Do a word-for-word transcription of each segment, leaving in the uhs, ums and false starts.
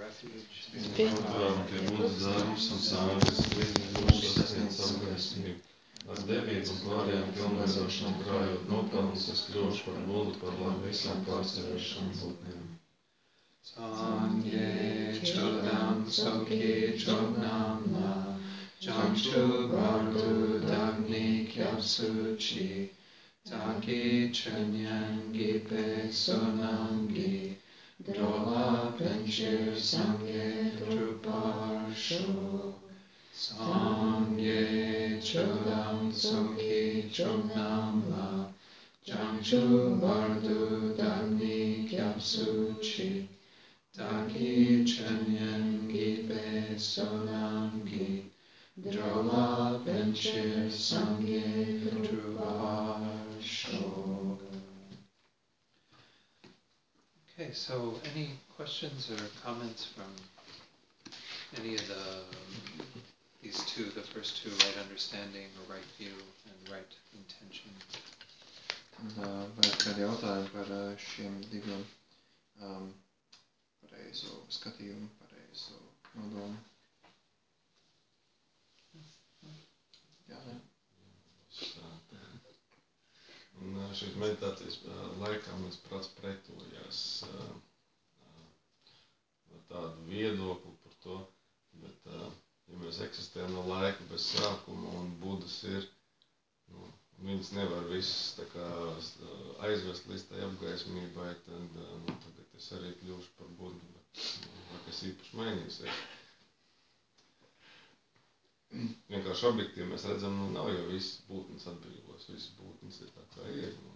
Piedāvājam pie Budas darbus un sākas, līdz mūsu sasniedz apgaismību. Ar devību un pārējām pilnveidošanām krājot nopelnus, es kļūšu par Budu par labu visām pārstāvēšanām būtnēm. Sangye chodam soki chodam la, jamshu bardu dagni kyapsuchi, taki chanyan gipe sonamgi, drola penchir sangye druparsho. Sangye chodam soki chodam la, jamshu bardu dagni kyapsuchi, taki chanyan gipe sonamgi, drola penchir sangye druparsho. Okay, so any questions or comments from any of the these two, the first two, right understanding or right view and right intention? Vai ir kādi jautājumi par šiem diviem um, pareizo skatījumu, pareizo nodomu? Jā, ne? Un šīs meditācijas laikā mans prāts pretojās ar tādu viedokli par to, bet ja mēs eksistējam no laika bez sākuma un Budas ir, nu, viņas nevar visas tā kā aizvest līdz tai apgaismībai, tad nu, tagad es arī kļūšu par Budu, bet nu, kas īpaši mainīsies. Vienkārši objektīvi mēs redzam, nu nav jau visas būtnes atbrīvos, visas būtnes ir tā kā ir. Nu.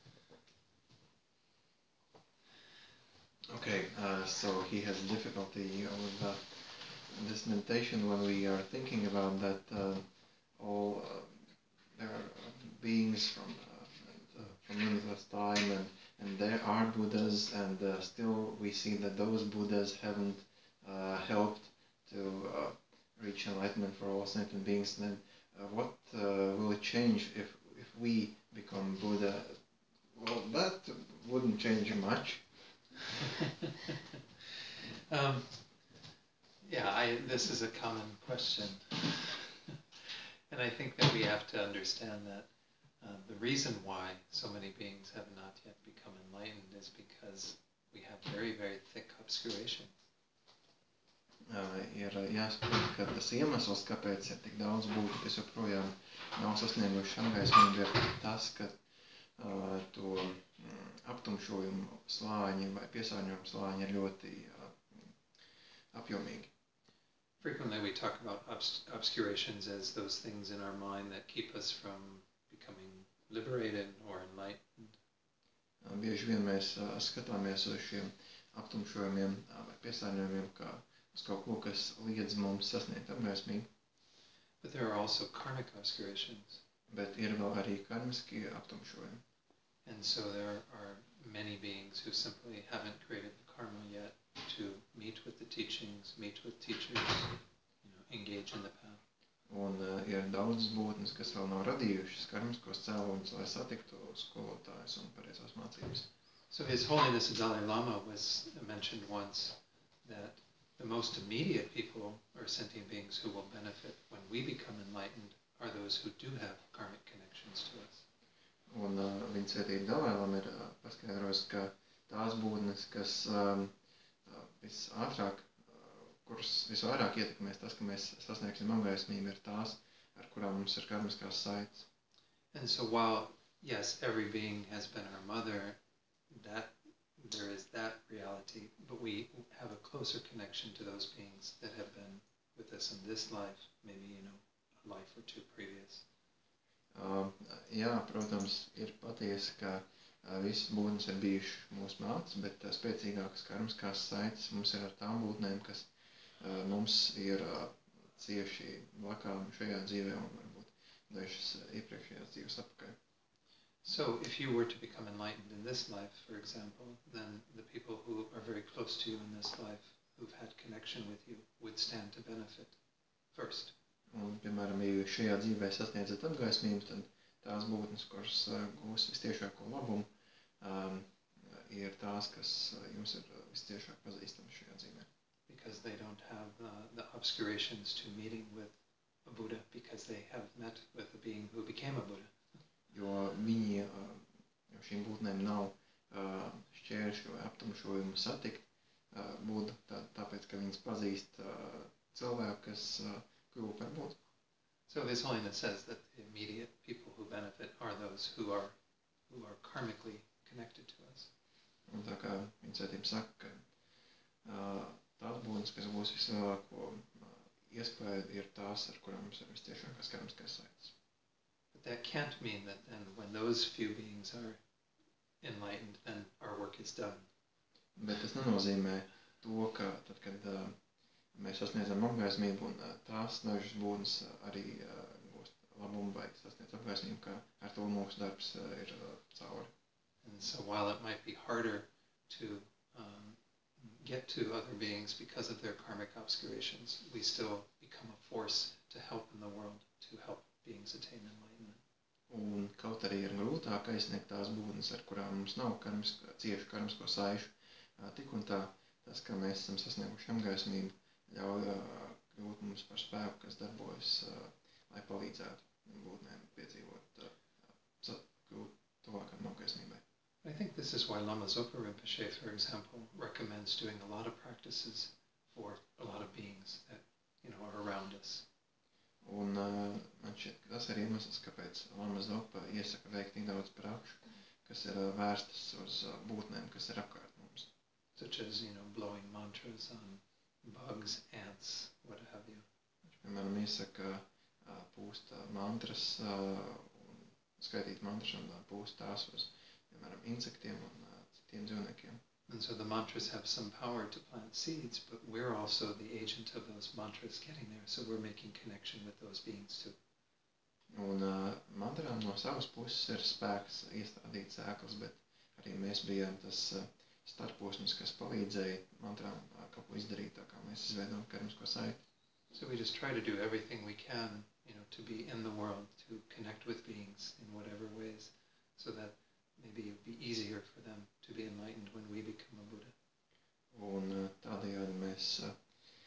Okay, uh, so he has difficulty with uh, this meditation when we are thinking about that uh, all uh, there are beings from uh, uh, from limitless time and, and there are Buddhas and uh, still we see that those Buddhas haven't uh, helped to uh, reach enlightenment for all sentient beings. Then uh, what uh, will it change if, if we become Buddha? Well, that wouldn't change much. um, yeah, I, this is a common question. And I think that we have to understand that uh, the reason why so many beings have not yet become enlightened is because we have very, very thick obscurations. Uh, ir jāsaprot, ka tas iemesls, kāpēc ir tik daudz būtu, kas joprojām nav sasnieguši apgaismību, ir tas, ka uh, to mm, aptumšojumu slāņi vai piesārņojumu slāņi ir ļoti uh, apjomīgi. Frequently we talk about obs obscurations as those things in our mind that keep us from becoming liberated or enlightened. Uh, bieži vien mēs uh, skatāmies uz šiem aptumšojumiem uh, vai piesārņojumiem kā uz kaut ko, kas liedz mums sasniegt apgaismību. But there are also karmic obscurations. Bet ir vēl arī karmiski aptumšojumi. And so there are many beings who simply haven't created the karma yet to meet with the teachings, meet with teachers, you know, engage in the path. Un uh, ir daudz būtnes, kas vēl nav radījušas karmiskos cēloņus, lai satiktu skolotājus un pareizās mācības. So His Holiness the Dalai Lama was mentioned once that the most immediate people or sentient beings who will benefit when we become enlightened are those who do have karmic connections to us. Un uh, viņa svētība Dalai Lama ir uh, paskaidrojusi, ka tās būtnes, kas um, uh, visātrāk, uh, kuras visvairāk ietekmēs tas, ka mēs sasniegsim apgaismību, ir tās, ar kurām mums ir karmiskās saites. And so while, yes, every being has been our mother, that there is that reality, but we have a closer connection to those beings that have been with us in this life, maybe, you know, a life or two previous. Uh, jā, protams, ir patiesi, ka uh, visas būtnes ir bijušas mūsu mātes, bet uh, spēcīgākas karmiskās saites mums ir ar tām būtnēm, kas uh, mums ir uh, cieši blakām šajā dzīvē un varbūt dažas uh, iepriekšējās dzīves apakaļ. So if you were to become enlightened in this life, for example, then the people who are very close to you in this life, who've had connection with you, would stand to benefit first. Un, piemēram, ja jūs šajā dzīvē sasniedzat apgaismību, tad tās būtnes, kuras uh, gūs vistiešāko labumu, um, ir tās, kas uh, jums ir uh, vistiešāk pazīstamas šajā dzīvē. Because they don't have uh, the obscurations to meeting with a Buddha because they have met with a being who became a Buddha. Jo viņi, jo šīm būtnēm nav šķēršļu vai aptumšojumu satikt Budu, tā, tāpēc, ka viņas pazīst cilvēku, kas kļuva par Budu. So His Holiness says that the immediate people who benefit are those who are who are karmically connected to us. Un tā kā viņa svētība saka, ka tās būtnes, kas būs vislielāko iespēju, ir tās, ar kurām mums ir visciešākās karmiskās saites. But that can't mean that then when those few beings are enlightened, then our work is done. Bet tas nenozīmē to, ka tad, kad uh, mēs sasniedzam apgaismību un uh, tās dažas būtnes uh, arī uh, gūst labumu vai sasniedz apgaismību, ka ar to mūsu darbs uh, ir uh, cauri. And so while it might be harder to um, get to other beings because of their karmic obscurations, we still become a force to help in the world, to help beings attain enlightenment. Un kaut arī ir grūtāk aizsniegt tās būtnes, ar kurām mums nav karmisko, ciešu karmisko saišu, tik un tā, tas, ka mēs esam sasnieguši apgaismību, ļauj kļūt mums par spēku, kas darbojas, lai palīdzētu būtnēm piedzīvot, kļūt tuvākam apgaismībai. I think this is why Lama Zopa Rinpoche, for example, recommends doing a lot of practices for a lot of beings that, you know, are around us. Un uh, man šķiet, ka tas arī iemesls, kāpēc Lama Zopa iesaka veikt tik daudz prakšu, kas ir uh, vērstas uz uh, būtnēm, kas ir apkārt mums. Such as, you know, blowing mantras on bugs, ants, what have you. Viņš, piemēram, iesaka uh, pūst uh, mantras, uh, un skaitīt mantras un uh, pūst tās uz, piemēram, insektiem un uh, citiem dzīvniekiem. And so the mantras have some power to plant seeds, but we're also the agent of those mantras getting there, so we're making connection with those beings too. Un uh, mantrām no savas puses ir spēks iestādīt sēklas, bet arī mēs bijām tas uh, starposms, kas palīdzēja mantrām uh, kaut ko izdarīt, tā kā mēs izveidojam karmisko saiti. So we just try to do everything we can, you know, to be in the world, to connect with beings in whatever ways, so that maybe it would be easier for them to be enlightened when we become a Buddha. Un uh, tādējādi mēs uh,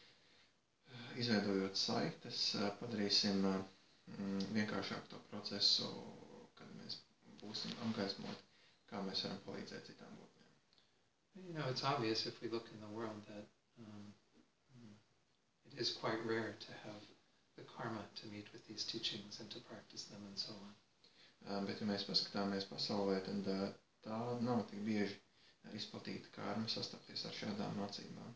izveidojot saites, uh, padarīsim uh, vienkāršāku to procesu, kad mēs būsim apgaismoti, kā mēs varam palīdzēt citām būtnēm. You know, it's obvious if we look in the world that um, it is quite rare to have the karma to meet with these teachings and to practice them and so on. Uh, bet, ja mēs paskatāmies pasaulē, tad uh, tā nav tik bieži izplatīta karma sastapties ar šādām mācībām.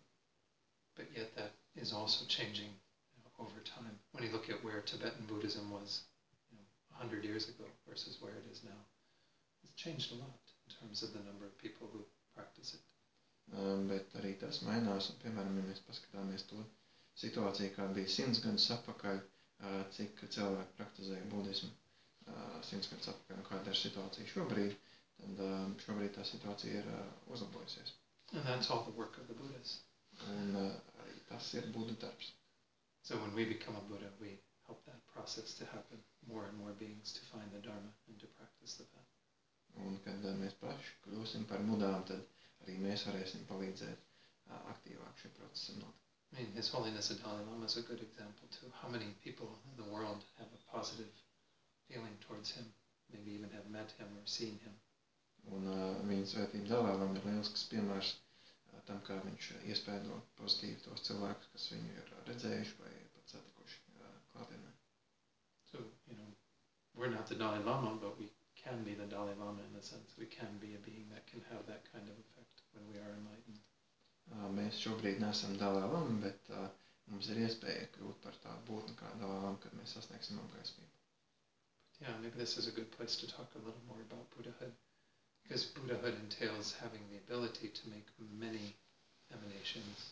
But yet that is also changing, you know, over time. When you look at where Tibetan Buddhism was, you know, a hundred years ago versus where it is now, it's changed a lot in terms of the number of people who practice it. Uh, bet arī tas mainās, un, piemēram, ja mēs paskatāmies to situāciju, kāda bija simts gadus atpakaļ, uh, cik cilvēki praktizēja budismu, simts gadus atpakaļ, un kāda ir situācija šobrīd, tad šobrīd tā situācija ir uzlabojusies. And that's all the work of the Buddhas. Un arī tas ir Budu darbs. So when we become a Buddha, we help that process to happen, more and more beings to find the Dharma and to practice the path. Un kad mēs paši kļūsim par Budām, tad arī mēs varēsim palīdzēt aktīvāk šim procesam notikt. I mean, His Holiness the Dalai Lama is a good example too. How many people in the world have a positive feeling towards him, maybe even have met him or seen him. Un uh, viņa svētība Dalai Lama ir lielisks piemērs uh, tam, kā viņš iespēdo pozitīvi tos cilvēkus, kas viņu ir redzējuši vai pat satikuši uh, klātienē. So, you know, we're not the Dalai Lama, but we can be the Dalai Lama in a sense. We can be a being that can have that kind of effect when we are enlightened. Uh, mēs šobrīd nesam Dalai Lama, bet uh, mums ir iespēja kļūt par tādu būtni kā Dalai Lama, kad mēs sasniegsim apgaismību. Yeah, maybe this is a good place to talk a little more about Buddhahood, because Buddhahood entails having the ability to make many emanations.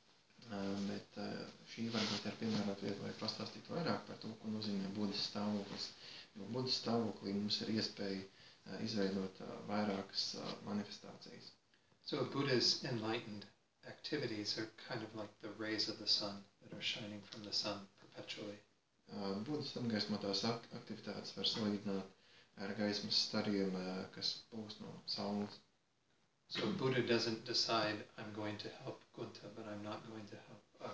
Uh, bet uh, šī varbūt ir piemērot vieta, lai pastāstītu vairāk par to, ko nozīmē Buddhas stāvoklis. Jo Buddhas stāvoklī mums ir iespēja uh, izveidot uh, vairākas uh, manifestācijas. So Buddha's enlightened activities are kind of like the rays of the sun that are shining from the sun perpetually. Uh, Buddhas apgaismotās aktivitātes var salīdzināt ar gaismas stariem, uh, kas pūst no saules. So Buddha doesn't decide, I'm going to help Gunta, but I'm not going to help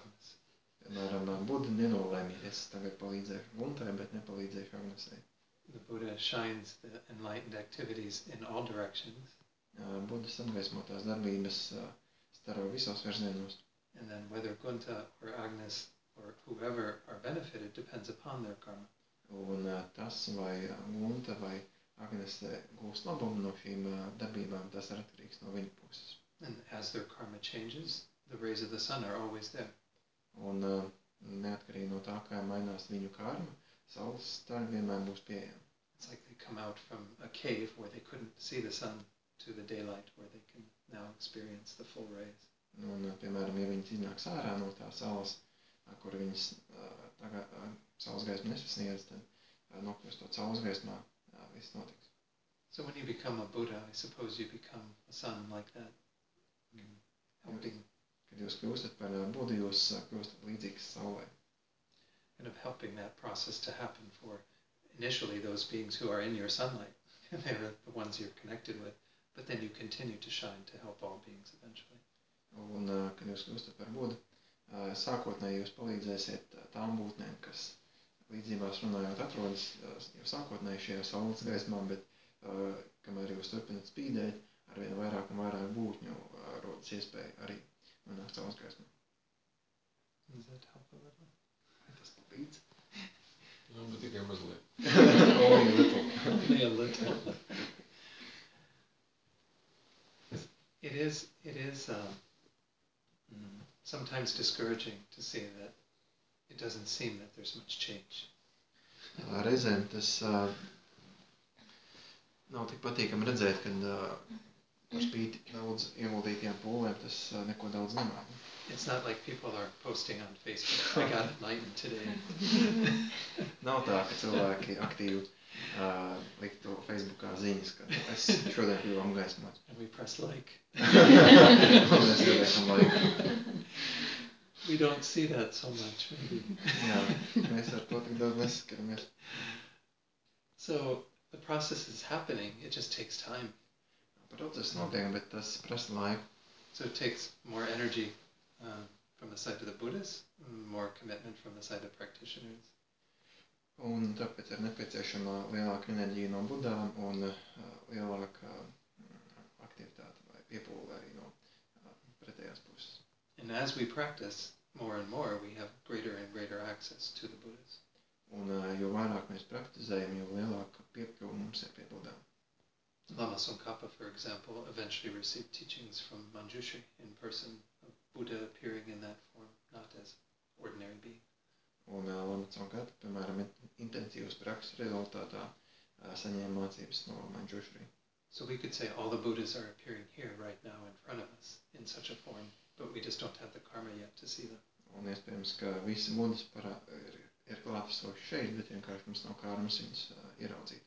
Piemēram, Buda nenolēma, es tagad palīdzēšu Guntai, bet nepalīdzēšu Agnesei. The Buddha shines the enlightened activities in all directions. Budas apgaismotās darbības staro visos virzienos. And then whether Gunta or Agnes or whoever are benefited depends upon their karma. Un tas, vai Gunta vai Agnese gūs labumu no šīm darbībām, tas ir atkarīgs no viņu puses. And as their karma changes, the rays of the sun are always there. Un neatkarīgi no tā, kā mainās viņu karma, saules staļa vienmēr būs pieejama. It's like they come out from a cave where they couldn't see the sun to the daylight where they can now experience the full rays. Un, piemēram, ja viņas iznāks ārā no tā saules, kur viņas tagad saules gaismu nesasniedz, tad nokļūstot saules gaismā, viss notiks. So when you become a Buddha, I suppose you become a sun like that, helping. Kad jūs kļūstat par Budu, jūs kļūstat līdzīgs saulē. Kind of helping that process to happen for initially those beings who are in your sunlight. They're the ones you're connected with, but then you continue to shine to help all beings eventually. Un, kad jūs kļūstat par Budu, sākotnēji jūs palīdzēsiet tām būtnēm, kas līdzībās runājot atrodas jau sākotnēji šajā saules gaismā, bet kamēr jūs turpināt spīdēt, arvien vairāk un vairāk būtņu rodas iespēja arī nonākt saules gaismā. Does that help a little? Tas palīdz. Jā, bet tikai mazliet. Only a little. Only a little. It is, it is um, sometimes discouraging to see that it doesn't seem that there's much change. Reizēm tas uh, nav tik patīkami redzēt, kad uh, par spīti daudz ieguldītajām pūlēm tas uh, neko daudz nemaina. It's not like people are posting on Facebook, I got enlightened today. Nav tā, ka cilvēki aktīvi uh, liktu Facebookā ziņas, ka es šodien kļuvu apgaismots. And we press like. Un mēs ieliekam laiku. We don't see that so much, maybe. Jā, mēs ar to tik daudz nesaskaramies. So the process is happening, it just takes time. Process notiek, bet tas prasa laiku. So it takes more energy um, from the side of the Buddhists, more commitment from the side of practitioners. Un tāpēc ir nepieciešama lielāka enerģija no budām un uh, lielāka uh, aktivitāte vai piepūle arī no uh, pretējās puses. And as we practice more and more, we have greater and greater access to the Buddhas. Un uh, jo vairāk mēs praktizējam, jo lielāka piekļuva mums ir pie budām. Lama Tsongkhapa, for example, eventually received teachings from Manjushri in person, of Buddha appearing in that form, not as ordinary being. Un uh, Lama Tsongkhapa, piemēram, intensīvas prakses rezultātā uh, saņēma mācības no Manjushri. So we could say all the Buddhas are appearing here right now in front of us in such a form, but we just don't have the karma yet to see them. Un iespējams, ka visi budas parā ir, ir klātesoši šeit, bet vienkārši mums nav karmas viņus uh, ieraudzīt.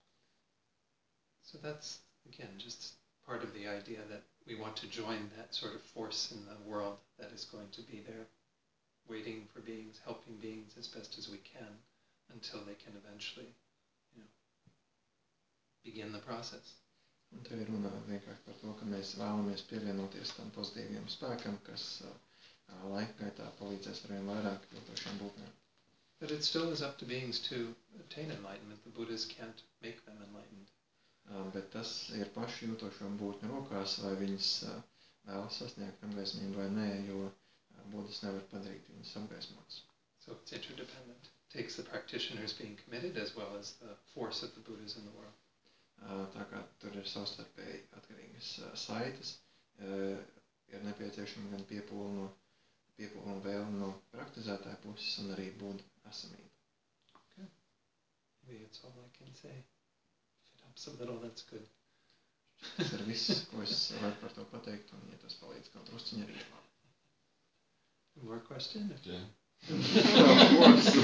So that's, again, just part of the idea that we want to join that sort of force in the world that is going to be there, waiting for beings, helping beings as best as we can until they can eventually, you know, begin the process. Un te ir runa vienkārši par to, ka mēs vēlamies pievienoties tam pozitīviem spēkam, kas uh, laika gaitā palīdzēs arvien vairāk jūtošiem būtnēm. But it still is up to beings to obtain enlightenment. The Buddhas can't make them enlightened. Uh, bet tas ir pašu jūtošo būtņu rokās, vai viņas uh, vēlas sasniegt apgaismību vai nē, jo uh, Buddhas nevar padarīt viņas apgaismotas. So it's interdependent. It takes the practitioners being committed as well as the force of the Buddhas in the world. Uh, tā kā tur ir savstarpēji atkarīgas uh, saites, uh, ir nepieciešama gan piepūle no piepūle un vēle no praktizētāja puses un arī Buddha esamība. Okay. Maybe that's all I can say. If it helps a little, that's good. Tas ir viss, ko es varu par to pateikt, un ja tas palīdz kaut drusciņi arī labi. More question? Okay. Of course.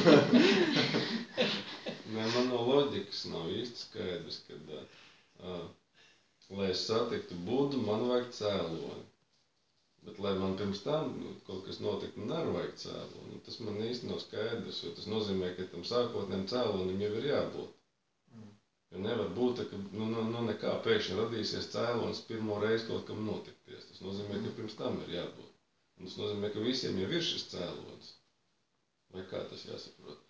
Nē, man no loģikas nav īsti skaidrs, kad, uh, lai es satiktu Budu, man vajag cēloni. Bet, lai man pirms tam kaut kas notiktu, man arī vajag cēloni. Tas man īsti nav skaidrs, jo tas nozīmē, ka tam sākotnēm cēlonim jau ir jābūt. Mm. Jo nevar būt, ka nu, nu, nu nekā pēkšņi radīsies cēlonis pirmo reizi kaut kam notikties. Tas nozīmē, ka pirms tam ir jābūt. Un tas nozīmē, ka visiem jau ir šis cēlonis. Vai kā tas jāsaprot?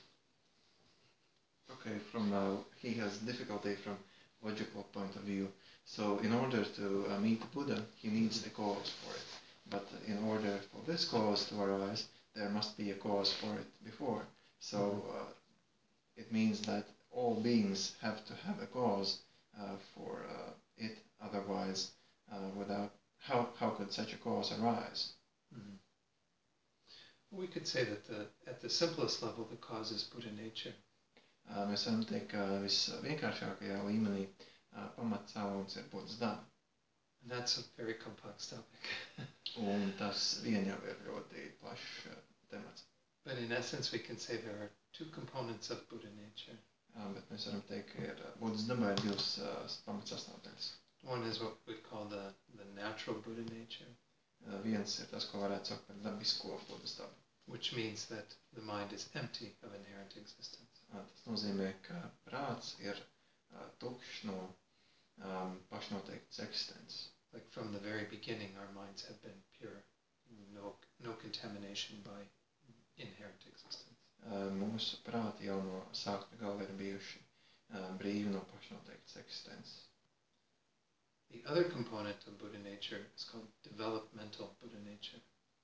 Okay, from uh, he has difficulty from logical point of view. So in order to uh, meet the Buddha, he needs a cause for it. But in order for this cause to arise, there must be a cause for it before. So uh, it means that all beings have to have a cause uh, for uh, it. Otherwise, uh, without how how could such a cause arise? Mm-hmm. We could say that the at the simplest level, the cause is Buddha nature. Uh, mēs varam teikt, ka visvienkāršākajā līmenī uh, pamatcēlonis ir Buddhas daba. And that's a very complex topic. Un tas vien jau ir ļoti plašs uh, temats. But in essence, we can say there are two components of Buddha nature. Uh, bet mēs varam teikt, ka ir uh, Buddhas dabā ir divas uh, pamatsastāvdaļas. One is what we call the, the natural Buddha nature. Uh, viens ir tas, ko varētu saukt par dabisko Buddhas dabu. Which means that the mind is empty of inherent existence. Uh, tas nozīmē, ka prāts ir uh, tukšs no um, pašnoteiktas eksistences. Like from the very beginning, our minds have been pure, no, no contamination by inherent existence. Uh, mūsu prāti jau no sākuma gala ir bijuši uh, brīvi no pašnoteiktas eksistences. The other component of Buddha nature is called developmental Buddha nature.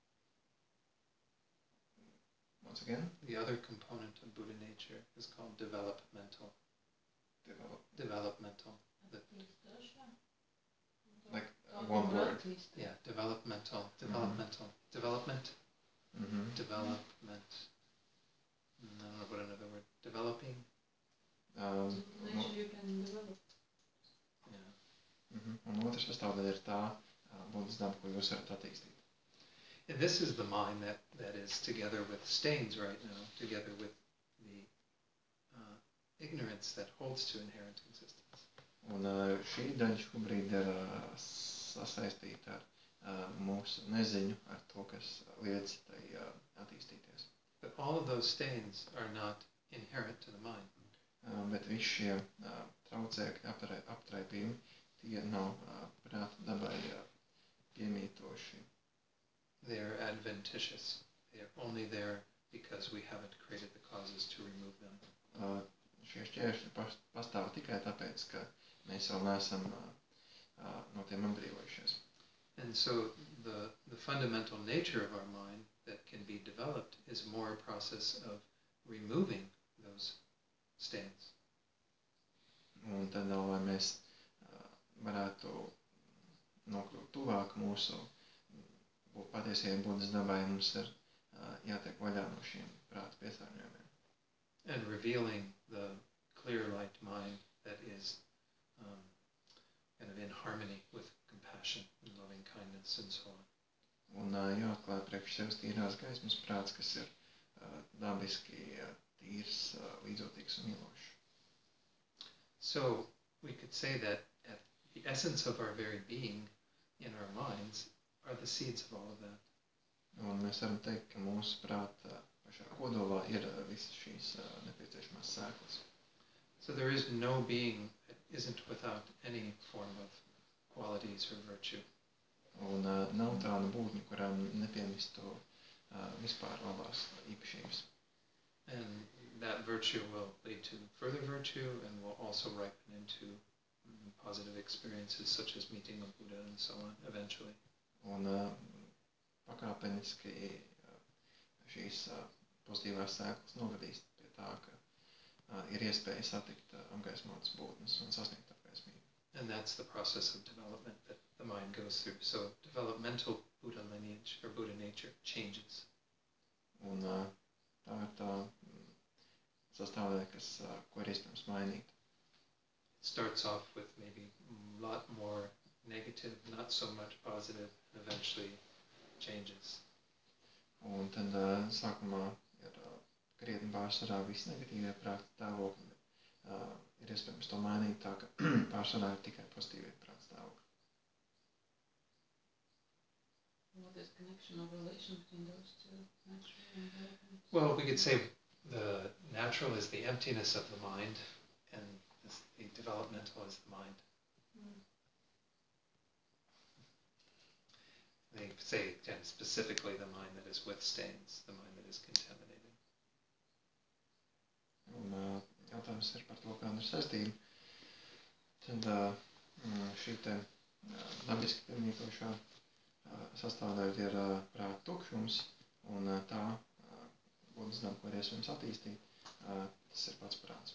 Once again? The other component of Buddha nature is called developmental. Develop. Developmental. The, like uh, one word. Yeah, developmental. Developmental. Mm-hmm. Development. Mm-hmm. Development. I don't know what another word. Developing. Um, nature you can develop. Yeah. Mm-hmm. Un otrs sastāvdaļa ir tā uh, Buddhas daba, ko jūs varat attīstīt. And this is the mind that, that is together with stains right now, together with the uh, ignorance that holds to inherent existence. Un uh, šī daļa šobrīd ir uh, sasaistīta ar uh, mūsu neziņu, ar to, kas liedz tai uh, attīstīties. But all of those stains are not inherent to the mind. Uh, bet visi šie uh, traucēkļi, apturē, aptraipījumi, tie nav uh, prāta dabai uh, piemītoši. They are adventitious. They are only there because we haven't created the causes to remove them. Uh, šie šķēršļi pastāv tikai tāpēc, ka mēs vēl neesam uh, uh, no tiem atbrīvojušies. And so the, the fundamental nature of our mind that can be developed is more a process of removing those stains. Un tad, lai mēs uh, varētu nokļūt tuvāk mūsu patiesajai Buddhas dabai, mums ir uh, jātiek vaļā no šiem prāta piesārņojumiem. And revealing the clear light mind that is um, kind of in harmony with compassion and loving kindness and so on. Un uh, jāatklāj priekš sevis tīrās gaismas prāts, kas ir uh, dabiski uh, tīrs, uh, līdzotīgs un mīlošs. So we could say that at the essence of our very being in our minds are the seeds of all of that. Un mēs varam teikt, ka mūsu prāta pašā kodolā ir uh, visas šīs uh, nepieciešamās sēklas. So there is no being that isn't without any form of qualities or virtue. Un uh, nav tāda būtņa, kurām nepiemistu uh, vispār labās īpašības. And that virtue will lead to further virtue and will also ripen into mm, positive experiences such as meeting a Buddha and so on eventually. Un uh, pakāpeniski uh, šīs uh, pozitīvās sēklas novadīs pie tā, ka uh, ir iespēja satikt uh, apgaismotas būtnes un sasniegt apgaismību. And that's the process of development that the mind goes through. So developmental Buddha lineage or Buddha nature changes. Un uh, tā ir tā mm, sastāvdaļa, kas, uh, ko ir iespējams mainīt. It starts off with maybe a lot more negative, not so much positive, and eventually changes. Un tad uh, sākumā ir uh, krietni pārsvarā visi negatīvie prāta stāvokļi, bet uh, ir iespējams to mainīt tā, ka pārsvarā ir tikai pozitīvie prāta stāvokļi. What is connection or relation between those two, natural and development? Well, we could say the natural is the emptiness of the mind, and this, the developmental is the mind. Mm. They say again, specifically the mind that is with stains, the mind that is contaminated. Un uh, jautājums ir par to, kāda ir saistība. Tad uh, šī te uh, dabiski piemītošā uh, sastāvdaļa ir uh, prāta tukšums, un uh, tā uh, buddhistam, ko ir iespējams attīstīt, uh, tas ir pats prāts.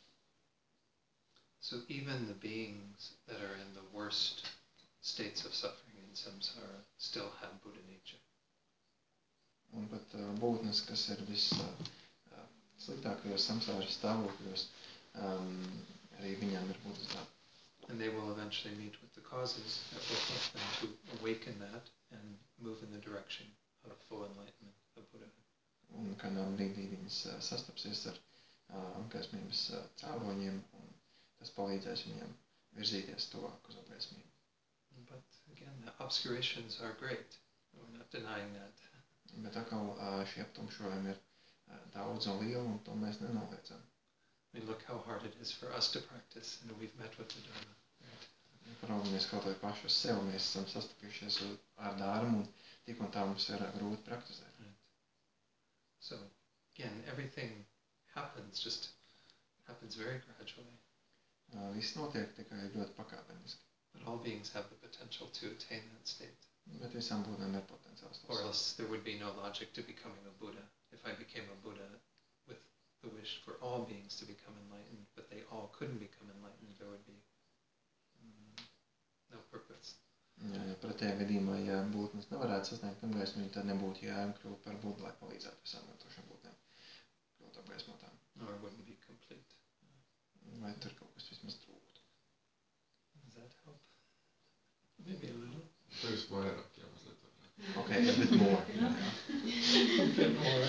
So even the beings that are in the worst states of suffering in samsara still have Buddha nature. Un pat uh, būtnes, kas ir viss uh, uh, sliktākajos samsāras stāvokļos, um, arī viņām ir Buddhas daba. And they will eventually meet with the causes that will help them to awaken that and move in the direction of full enlightenment of Buddhahood. Un kādā brīdī viņas uh, sastapsies ar uh, apgaismības uh, cēloņiem, un tas palīdzēs viņiem virzīties tuvāk uz apgaismību. But again, the obscurations are great. We're not denying that. Bet atkal uh, šie aptumšojumi ir uh, daudz un lieli, un to mēs nenoliedzam. I mean, look how hard it is for us to practice, and we've met with the Dharma. Right? Paraugamies kaut vai paši uz sevi, mēs esam sastapušies ar dārmu, un tik un tā mums ir grūti praktizēt. Right. So, again, everything happens, just happens very gradually. Uh, viss notiek tikai ļoti pakāpeniski. But all beings have the potential to attain that state. Bet visām būtnēm ir potenciāls. Or else there would be no logic to becoming a Buddha. If I became a Buddha with the wish for all beings to become enlightened, but they all couldn't become enlightened, there would be mm, no purpose. Jā, ja pretējā gadījumā, ja būtnes nevarētu sasniegt apgaismību, tad nebūtu jēga kļūt par Budu, lai palīdzētu visām tošām būtnēm kļūt apgaismotām. Or it wouldn't be complete. Vai tur kaut kas vismaz trūktu. Does that help? Maybe a little. Tevis vairāk, jā, mazliet vairāk. Ok, a bit more. A bit more.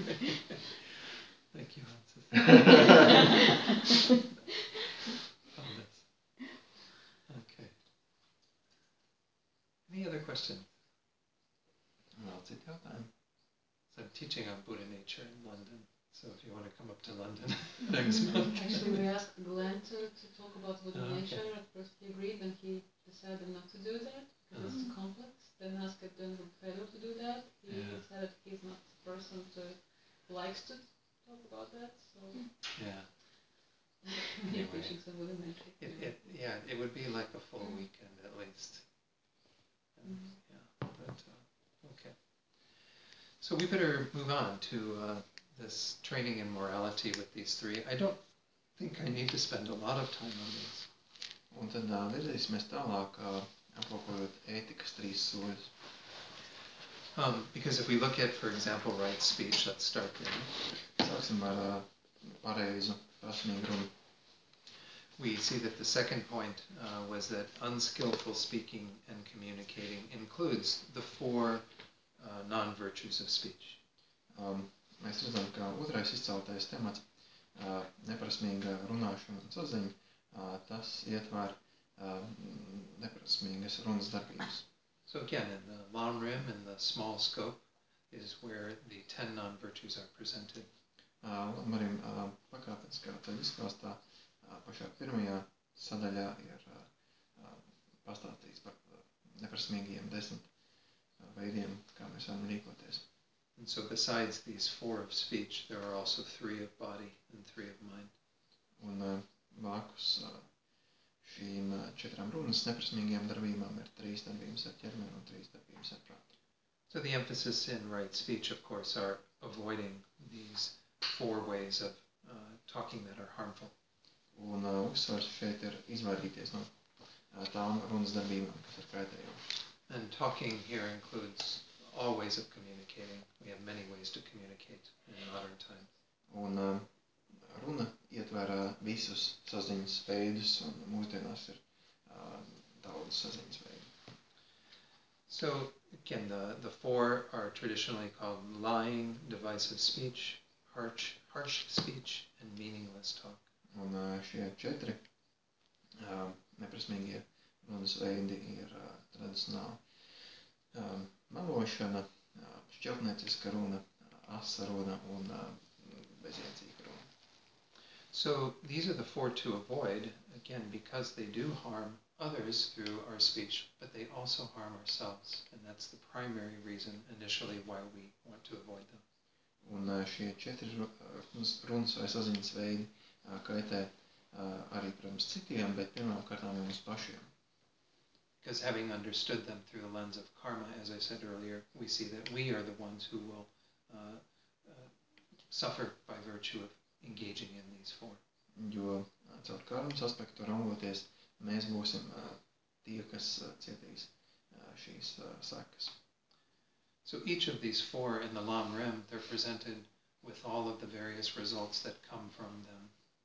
Thank you, Hanses. Found this. Okay. Any other questions? Vēl citi jautājumi? So I'm teaching on Buddha nature in London. So if you want to come up to London next month. Actually, we asked Glenn to, to talk about Buddha Oh, okay. nature. At first he agreed, then he decided not to do that because it's too Uh-huh. complex. Then asked Glenn Pedro to do that. He Yeah. decided he's not the person to who likes to talk about that. So Yeah. we're Anyway. teaching some Buddha nature. It, it, yeah, it would be like a full weekend at least. And, Mhm. yeah, but, uh, okay. So we better move on to uh, this training in morality with these three. I don't think I need to spend a lot of time on these. Un tad uh, virzīsimies tālāk, uh, aplūkojot ētikas trīs soļus. Um, because if we look at, for example, right speech, let's start there. Sāksim ar uh, pareizu, prasmīgu runu. We see that the second point uh, was that unskillful speaking and communicating includes the four uh, non-virtues of speech. Um, mēs redzam, ka otrais izceltais temats, uh, neprasmīga runāšana un saziņa, uh, tas ietver uh, neprasmīgas runas darbības. So again, in the long rim and the small scope is where the ten non-virtues are presented. Uh, Marim uh, pakāpeniskā ceļa izklāstā uh, pašā pirmajā sadaļā ir uh, uh, pastāstīts par uh, neprasmīgiem desmit uh, veidiem, kā mēs varam rīkoties. And so besides these four of speech, there are also three of body and three of mind. Un uh, blakus uh, šīm uh, četrām runas neprasmīgajām darbībām ir trīs darbības ar ķermeni un trīs darbības ar prātu. So the emphasis in right speech, of course, are avoiding these four ways of uh, talking that are harmful. Un uh, uzsvars šeit ir izvairīties no uh, tām runas darbībām, kas ir kaitējošas. And talking here includes all ways of communicating. We have many ways to communicate in modern times. Un uh, runa ietver uh, visus saziņas veidus, un mūsdienās ir uh, daudz saziņas veidu. So again, the, the four are traditionally called lying, divisive speech, harsh, harsh speech, and meaningless talk. Un uh, šie četri uh, neprasmīgie runas veidi ir uh, tradicionāli uh, melošana, uh, šķeltnieciska runa, uh, asa runa un uh, bezjēdzīga runa. So these are the four to avoid, again, because they do harm others through our speech, but they also harm ourselves. And that's the primary reason initially why we want to avoid them. Un uh, šie četri uh, runas vai saziņas veidi uh, kaitē uh, arī, protams, citiem, bet pirmām kārtām jau mums pašiem. Because having understood them through the lens of karma, as I said earlier, we see that we are the ones who will uh, uh, suffer by virtue of engaging in these four. Jo uh, caur karmas aspektu raugoties, mēs būsim uh, tie, kas uh, cietīs uh, šīs uh, sekas. So each of these four in the Lam Rim, they're presented with all of the various results that come from them.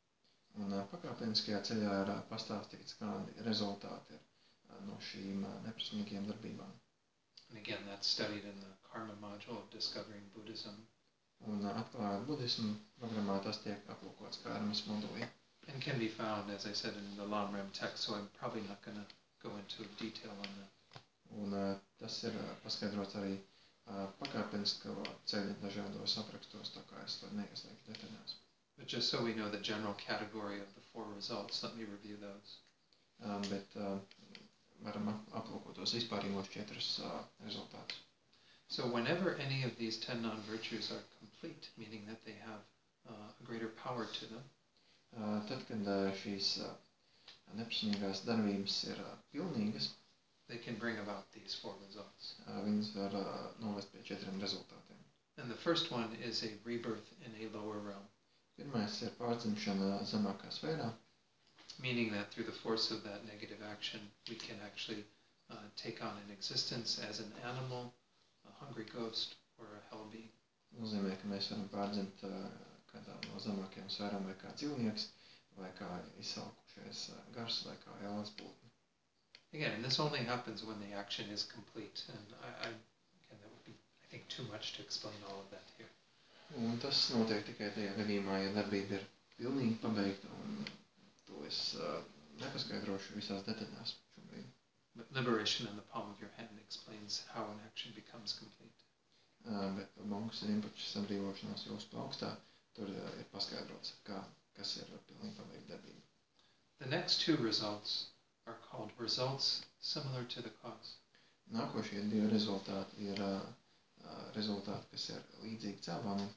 Un uh, pakāpeniskajā ceļā ir uh, pastāstīts, kādi rezultāti ir uh, no šīm uh, neprasmīgajām darbībām. And again, that's studied in the Karma module of Discovering Buddhism. Un uh, atklājot budismu programmā, tas tiek aplūkots karmas modulī. And can be found, as I said, in the Lam Rim text, so I'm probably not going to go into detail on that. Un uh, tas ir uh, paskaidrots arī uh, pakāpeniskā ceļa dažādos aprakstos, tā kā es to neieslēgšu detaļās. But just so we know the general category of the four results, let me review those. Um, bet uh, varam ap- aplūkot tos vispārīgos četrus uh, rezultātus. So whenever any of these ten non-virtues are complete, meaning that they have uh, a greater power to them, Uh, tad, kad uh, šīs uh, neprasmīgās darbības ir uh, pilnīgas, they can bring about these four results. uh, viņas var uh, novest pie četriem rezultātiem. And the first one is a rebirth in a lower realm, Pirmais ir pārdzimšana zemākā sfērā, meaning that through the force of that negative action, we can actually uh, take on an existence as an animal, a hungry ghost, or a hell being. nozīmē, ka mēs varam pārdzimt uh, kādā no zemākajām sfērām vai kā dzīvnieks, vai kā izsalkušies uh, gars, vai kā ēlas būtne. Again, and this only happens when the action is complete. And I, I again, that would be, I think, too much to explain all of that here. Un tas notiek tikai tajā gadījumā, ja darbība ir pilnīgi pabeigta, un to es uh, nepaskaidrošu visās detaļās šobrīd. But liberation in the palm of your hand explains how an action becomes complete. Uh, bet Monks Rinpoches atbrīvošanās jūsu plaukstā, tur uh, ir paskaidrots, kā, kas ir pilnīgi pabeigta darbība. The next two results are called results similar to the cause. Nākošie divi rezultāti ir uh, uh, rezultāti, kas ir līdzīgi cēlonim.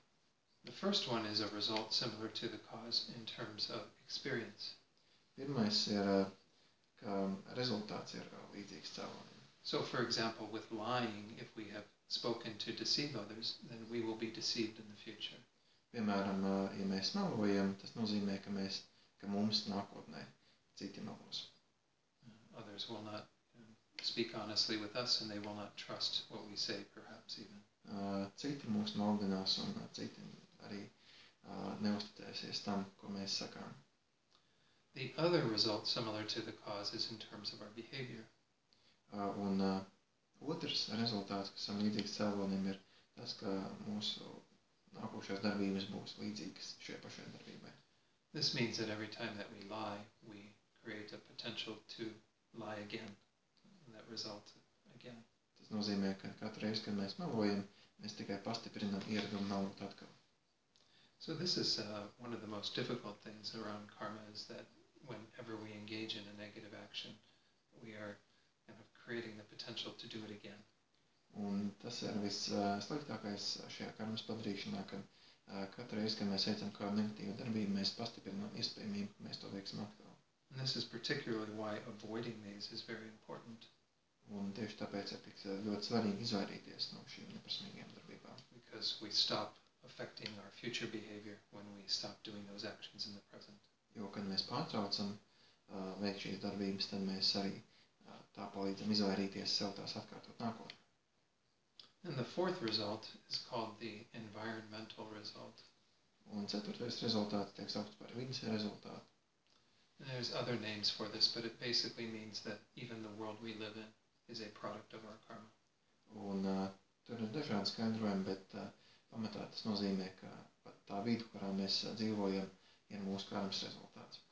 The first one is a result similar to the cause in terms of experience. Pirmais ir, uh, ka rezultāts ir uh, līdzīgs cēlonim. So, for example, with lying, if we have spoken to deceive others, then we will be deceived in the future. Piemēram, uh, ja mēs melojam, tas nozīmē, ka, mēs, ka mums nākotnē citi melos. Uh, others will not you know, speak honestly with us, and they will not trust what we say, perhaps even. Uh, citi mūs maldinās, un uh, citi arī uh, neuzticēsies tam, ko mēs sakām. The other result similar to the cause is in terms of our behavior. Uh, un uh, otrs rezultāts, kas ir līdzīgs cēlonim, ir tas, ka mūsu nākošās darbības būs līdzīgas šai pašai darbībai. This means that every time that we lie, we create a potential to lie again, and that results again. Tas nozīmē, ka katru reizi, kad mēs melojam, mēs tikai pastiprinām ieradumu melot atkal. So this is uh, one of the most difficult things around karma, is that whenever we engage in a negative action, we are kind of creating the potential to do it again. Un tas ir vissliktākais šajā karmas padarīšanā, kad uh, katru reizi, kad mēs veicam kādu negatīvu darbību, mēs pastiprinām iespējamību, ka mēs to veiksim atkal. And this is particularly why avoiding these is very important, Un tieši tāpēc ir tik ļoti svarīgi izvairīties no šīm neprasmīgajām darbībām. because we stop affecting our future behavior when we stop doing those actions in the present. Jo, kad mēs pārtraucam uh, veikt šīs darbības, tad mēs arī uh, tā palīdzam izvairīties sev tās atkārtot nākotnē. And the fourth result is called the environmental result. Un ceturtais rezultāts tiek saukts par vidas rezultātu. And there's other names for this, but it basically means that even the world we live in is a product of our karma. Un uh, tur ir dažādi skaidrojumi, bet uh, pamatā tas nozīmē, ka pat tā vide, kurā mēs uh, dzīvojam, ir mūsu karmas rezultāts.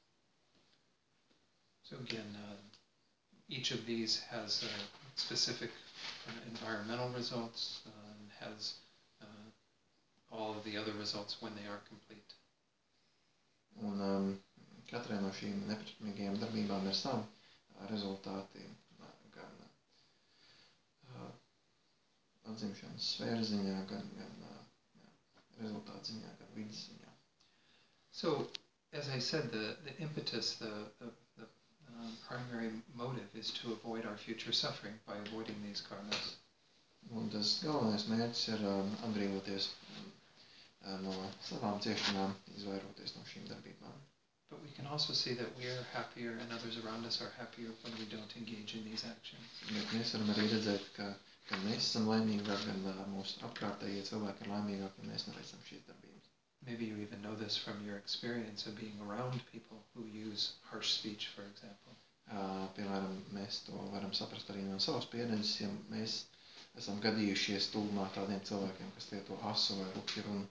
So again, uh, each of these has uh, specific uh, environmental results uh, and has uh, all of the other results when they are complete. Un um, katrai no šīm neprasmīgajām darbībām ir savi uh, rezultāti, uh, gan uh, atzimšanas sfēras ziņā, gan, gan uh, rezultātu ziņā, gan vidas ziņā. So, as I said, the, the impetus, the, the, the um, primary motive is to avoid our future suffering by avoiding these karmas. Un tas galvenais mērķis ir um, atbrīvoties um, no savām ciešanām, izvairoties no šīm darbībām. But we can also see that we are happier and others around us are happier when we don't engage in these actions. Bet mēs varam arī redzēt, ka gan mēs esam laimīgāki, gan uh, mūsu apkārtējie cilvēki ir laimīgāki, ja mēs neveicam šīs darbības. Maybe you even know this from your experience of being around people who use harsh speech, for example. Uh, piemēram, mēs to varam saprast arī no savas pieredzes, ja mēs esam gadījušies tuvumā tādiem cilvēkiem, kas lieto asu vai rupju runu.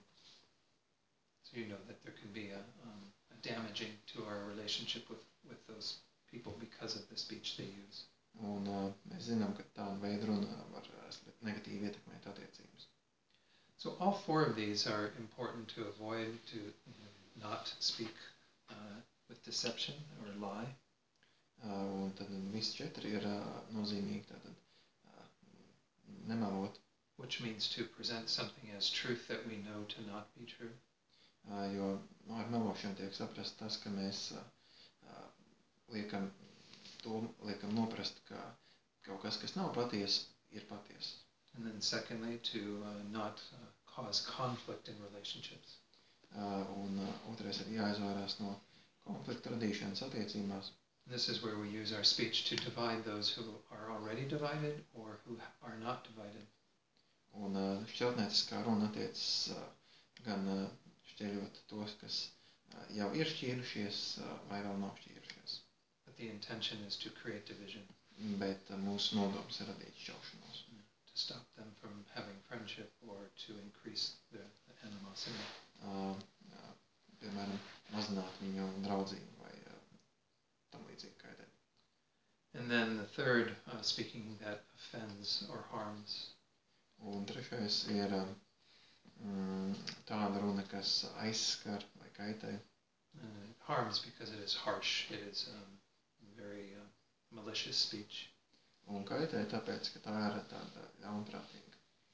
So you know that there can be a, um, a damaging to our relationship with, with those people because of the speech they use. Un uh, mēs zinām, ka tāda veida runa var uh, negatīvi ietekmēt attiecības. So all four of these are important to avoid, to you know, not speak uh, with deception or lie. Uh, un tad visi četri ir uh, nozīmīgi tātad uh, nemelot. Which means to present something as truth that we know to not be true. Uh, jo no, ar melošanu tiek saprast tas, ka mēs uh, uh, liekam, to, liekam noprast, ka kaut kas, kas nav patiesa, ir patiesa. And then secondly, to uh, not uh, cause conflict in relationships. Uh, un uh, otrais ir jāizvairās no konflikta radīšanas attiecībās. This is where we use our speech to divide those who are already divided or who are not divided. Un uh, šķeltnieciskā runa attiecas uh, gan uh, šķeļot tos, kas uh, jau ir šķīrušies uh, vai vēl nav šķīrušies. But the intention is to create division. Bet uh, mūsu nodoms ir radīt šķelšanos. To stop them from having friendship or to increase the, the animosity. Uh, uh, piemēram, mazināt viņu draudzību vai uh, tam līdzīgi kaitēt. And then the third, uh, speaking that offends or harms. Un trešais ir uh, mm, tāda runa, kas aizskar vai kaitē. And it harms because it is harsh. It is um, very uh, malicious speech. Un kaitē tāpēc, ka tā ir tāda ļaunprātīga.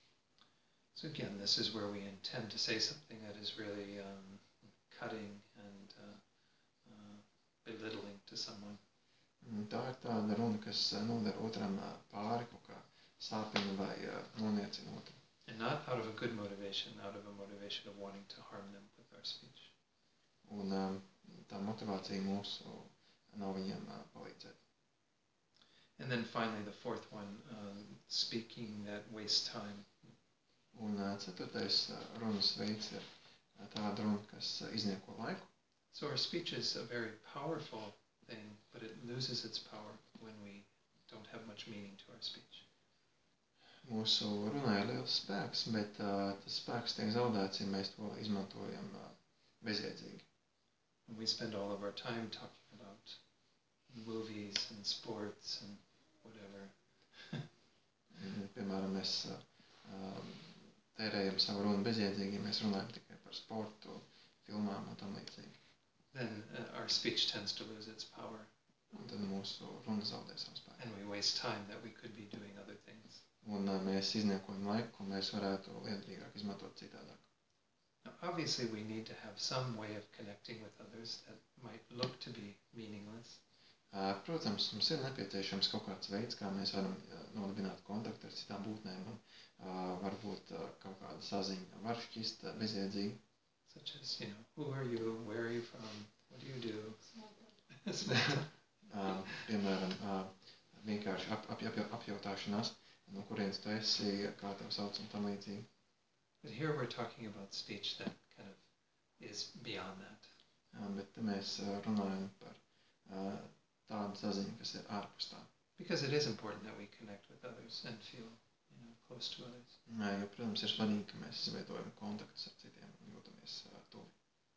So again, this is where we intend to say something that is really um, cutting and uh, uh, belittling to someone. Un tā ir tāda runa, kas uh, nodara otram uh, pāri kaut kā sāpina vai uh, noniecina otru. And not out of a good motivation, out of a motivation of wanting to harm them with our speech. Un um, tā motivācija mūsu nav viņiem uh, palīdzēt. And then finally, the fourth one, um, speaking that wastes time. Un uh, ceturtais uh, runas veids ir uh, tāda runa, kas uh, iznieko laiku. So our speech is a very powerful thing, but it loses its power when we don't have much meaning to our speech. Mūsu runā ir liels spēks, bet uh, tas spēks tiek zaudēts, ja mēs to izmantojam uh, bezjēdzīgi. And we spend all of our time talking about movies and sports and whatever. Un, piemēram, mēs uh, um, tērējam savu runu bezjēdzīgi, ja mēs runājam tikai par sportu, filmām un tam līdzīgi. Then uh, our speech tends to lose its power. Un tad mūsu runa zaudē savu spēku. And we waste time that we could be doing other things. Un uh, mēs izniekojam laiku, ko mēs varētu liederīgāk izmantot citādāk. Now, obviously, we need to have some way of connecting with others that might look to be meaningless. Uh, protams, mums ir nepieciešams kaut kāds veids, kā mēs varam uh, nodibināt kontaktu ar citām būtnēm, un uh, varbūt uh, kaut kāda saziņa var šķist uh, bezjēdzīga. Such as, you know, who are you, where are you from, what do you do? Small talk. uh, piemēram, uh, vienkārši ap, ap, ap, apjautāšanās, no kurienes tu esi, kā tev sauc un tam līdzīgi. But here we're talking about speech that kind of is beyond that. Uh, bet te mēs uh, runājam par uh, tādu saziņu, kas ir ārpus tā. Because it is important that we connect with others and feel, you know, close to others. Uh, jo, protams, ir svarīgi, ka mēs izveidojam kontaktus ar citiem un jūtamies uh, tuvi.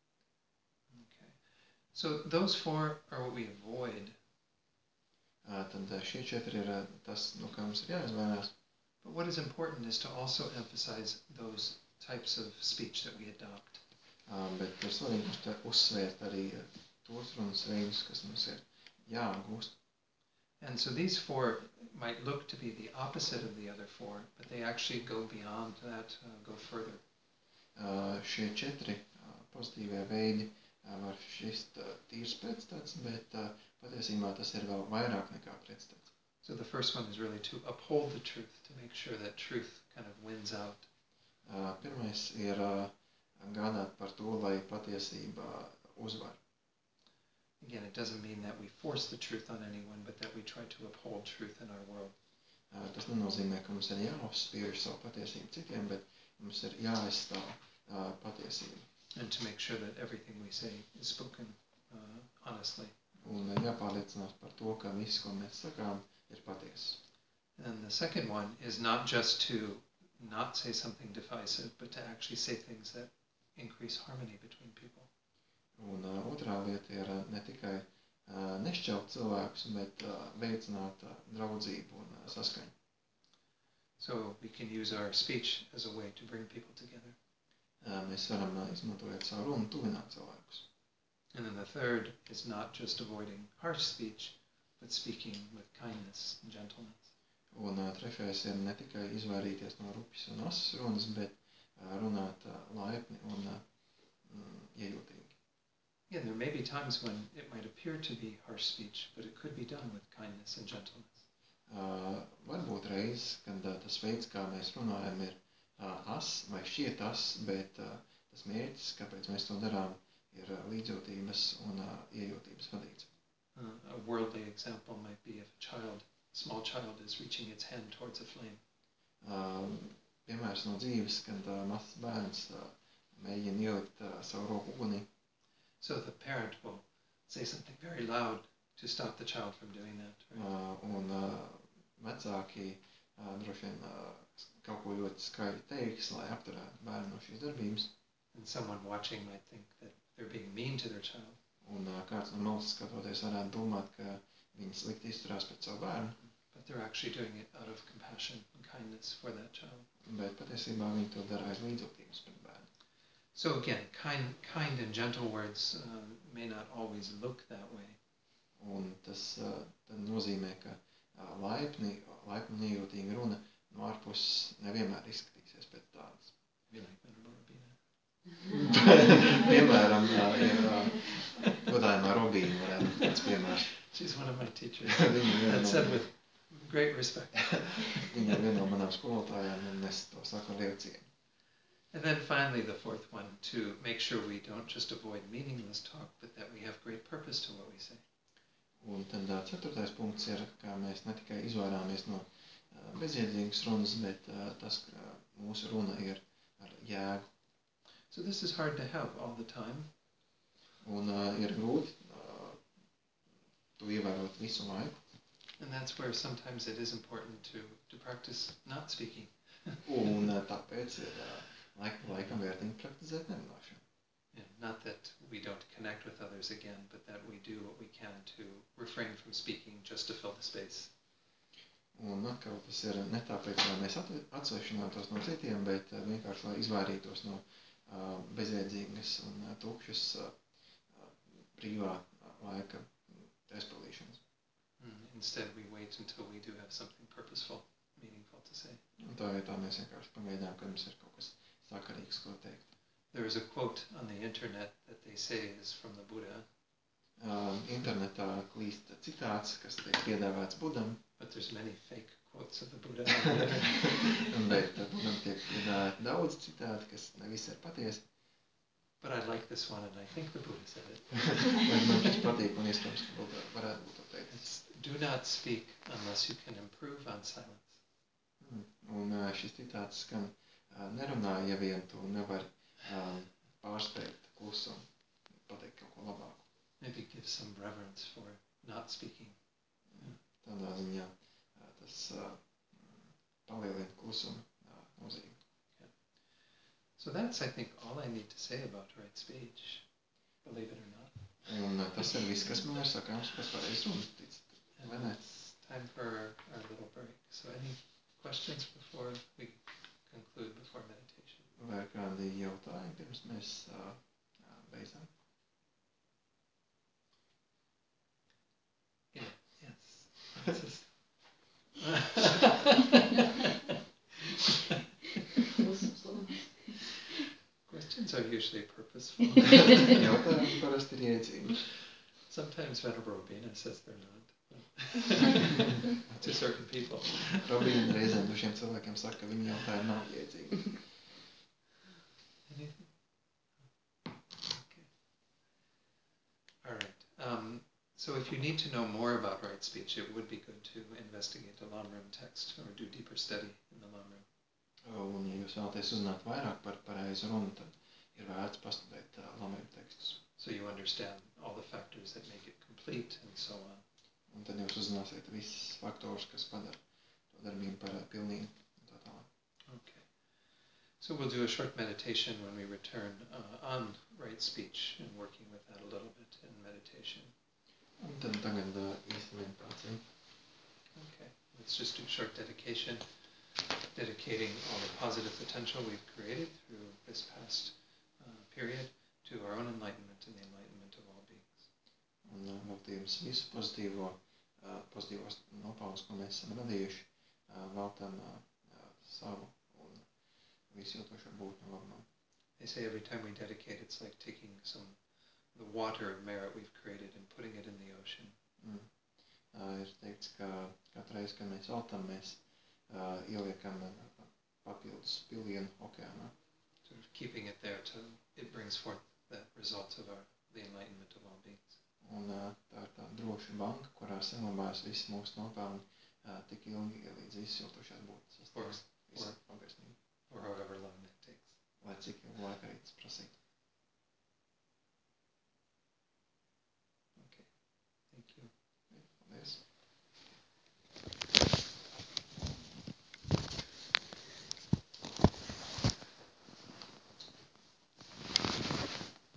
Okay. So those four are what we avoid. Uh, tad uh, šie četri ir uh, tas, no kā mums ir jāizvairās. But what is important is to also emphasize those types of speech that we adopt. Uh, bet ir svarīgi uztver, uzsvērt arī uh, tos runas veidus, kas mums ir jāapgūst. And so these four might look to be the opposite of the other four, but they actually go beyond that, uh, go further. Šie četri pozitīvie veidi var šķist tīrs pretstats, bet patiesībā tas ir vēl vairāk nekā pretstats. So the first one is really to uphold the truth, to make sure that truth kind of wins out. Pirmais ir gādāt par to, lai patiesība uzvar. Again, it doesn't mean that we force the truth on anyone, but that we try to uphold truth in our world. Tas nenozīmē, ka mums ir jāuzspiež savu patiesību citiem, bet mums ir jāaizstāv uh, patiesību. And to make sure that everything we say is spoken uh, honestly. Un jāpārliecinās par to, ka viss, ko mēs sakām, ir patiesa. And the second one is not just to not say something divisive, but to actually say things that increase harmony between people. Un uh, otrā lieta ir uh, ne tikai uh, nešķelt cilvēkus, bet uh, veicināt uh, draudzību un uh, saskaņu. So we can use our speech as a way to bring people together. Uh, mēs varam uh, izmantojot savu runu tuvināt cilvēkus. And then the third is not just avoiding harsh speech, but speaking with kindness and gentleness. Un uh, trešais ir ne tikai izvairīties no rupjas un asas runas, bet uh, runāt uh, laipni un uh, mm, iejūtīgi. Yeah, there may be times when it might appear to be harsh speech, but it could be done with kindness and gentleness. Uh, varbūt reizes, kad uh, tas veids, kā mēs runājam, ir uh, as vai šķiet as, bet uh, tas mērķis, kāpēc mēs to darām, ir uh, līdzjūtības un uh, iejūtības vadīts. Uh, a worldly example might be if a child, small child is reaching its hand towards a flame. Uh, piemērs no dzīves, kad uh, mazs bērns uh, mēģina ielikt uh, savu roku ugunī. So the parent will say something very loud to stop the child from doing that. Right? Uh, un uh, vecāki uh, droši vien uh, kaut ko ļoti skaļi teiks, lai apturētu bērnu no šīs darbības. And someone watching might think that they're being mean to their child. Un uh, kāds no malas skatoties varētu domāt, ka viņi slikti izturās pret savu bērnu. But they're actually doing it out of compassion and kindness for that child. Bet patiesībā viņi to dara aiz līdzjūtības pret bērnu. So again, kind, kind and gentle words uh, may not always look that way. Un tas uh, nozīmē, ka uh, laipni, laipni un iejūtīga runa no ārpuses nevienmēr izskatīsies pēc tādas. We like Venerable Robina. Piemēram, uh, ir uh, godājumā Robīna varētu būt tāds piemērs. She's one of my teachers. Viņa That's said no, with great respect. viņa ir viena no manām skolotājām, un es to saku ar lielu cieņu. And then finally, the fourth one, to make sure we don't just avoid meaningless talk, but that we have great purpose to what we say. Un tad uh, ceturtais punkts ir, ka mēs ne tikai izvairāmies no uh, bezjēdzīgas runas, bet uh, tas, ka mūsu runa ir ar jēgu. So this is hard to have all the time. Un uh, ir grūti uh, to ievērot visu laiku. And that's where sometimes it is important to, to practice not speaking. Un uh, tāpēc ir uh, laika pa laikam vērtīgi praktizēt nerunāšanu. Yeah, not that we don't connect with others again, but that we do what we can to refrain from speaking just to fill the space. Un atkal tas ir ne tāpēc, lai mēs atsvešinātos no citiem, bet uh, vienkārši, lai izvairītos no uh, bezjēdzīgas un uh, tukšas uh, brīvā uh, laika aizpildīšanas. Mm, instead, we wait until we do have something purposeful, meaningful to say. Un tā vietā mēs vienkārši pagaidām, kad mums ir kaut kas sakarīgs, ko teikt. There is a quote on the internet that they say is from the Buddha. Uh, internetā klīst citāts, kas tiek piedāvāts Budam, But there's many fake quotes of the Buddha. bet uh, Budam tiek piedāvāti daudz citāti, kas ne visi ir patiesi. But I like this one, and I think the Buddha said it. Bet man šis patīk, un iespējams, ka Buda varētu būt to teicis. It's, do not speak unless you can improve on silence. Mm. Un uh, šis citāts skan, uh, nerunā, ja vien tu nevari uh, pārspēt klusumu, pateikt kaut ko labāku. Maybe give some reverence for not speaking. Tādā ziņā uh, tas uh, palielina klusuma uh, nozīmi. So that's, I think, all I need to say about right speech, believe it or not. Un uh, tas ir viss, kas man ir sakāms par pareizu runu, ticat, vai ne? It's time for our, our little break. So any questions before we conclude, before meditation? Vai ir kādi jautājumi, pirms mēs uh, uh, beidzam? Yeah, yes. Just... questions are usually purposeful. Jautājumi parasti ir iedzīgi. Sometimes Venerable Robina says they're not. To certain people. Robīna reizēm dažiem cilvēkiem saka, ka viņa jautājumi nav iedzīgi. Anything? Okay. All right. Um, so if you need to know more about right speech, it would be good to investigate the Lamrim text or do deeper study in the Lamrim. Un, ja jūs vēlaties uzzināt vairāk par pareizu runu, tad ir vērts pastudēt uh, Lamrim tekstus. So you understand all the factors that make it complete and so on. Un tad jūs uzzināsiet visus faktorus, kas padara to darbību par uh, pilnīgu un tā tālāk. Okay. So we'll do a short meditation when we return uh, on right speech and working with that a little bit in meditation. Un tad tagad uh, īsta meditācija. Okay. Let's just do a short dedication, dedicating all the positive potential we've created through this past uh, period to our own enlightenment and the enlightenment of all beings. Un uh, veltu jums visu pozitīvo, uh, pozitīvos nopelnus, ko mēs esam radījuši, uh, veltam uh, uh, savu un visu jūtošo būtņu labumam. They say every time we dedicate, it's like taking some the water of merit we've created and putting it in the ocean. Mm. Uh, ir teikts, ka katru reizi, kad mēs veltam, mēs uh, ieliekam uh, papildus pilienu okeānā. Sort of keeping it there till it brings forth the results of our, the enlightenment of all beings. Un uh, tā ir tā droša banka, kurā saglabājas visi mūsu nopelni uh, tik ilgi, līdz visi jūtošās būtnes sastāvs. Or, or, Pagaisnīgi. or however long that takes. Lai cik ilgu laiku arī tas prasītu.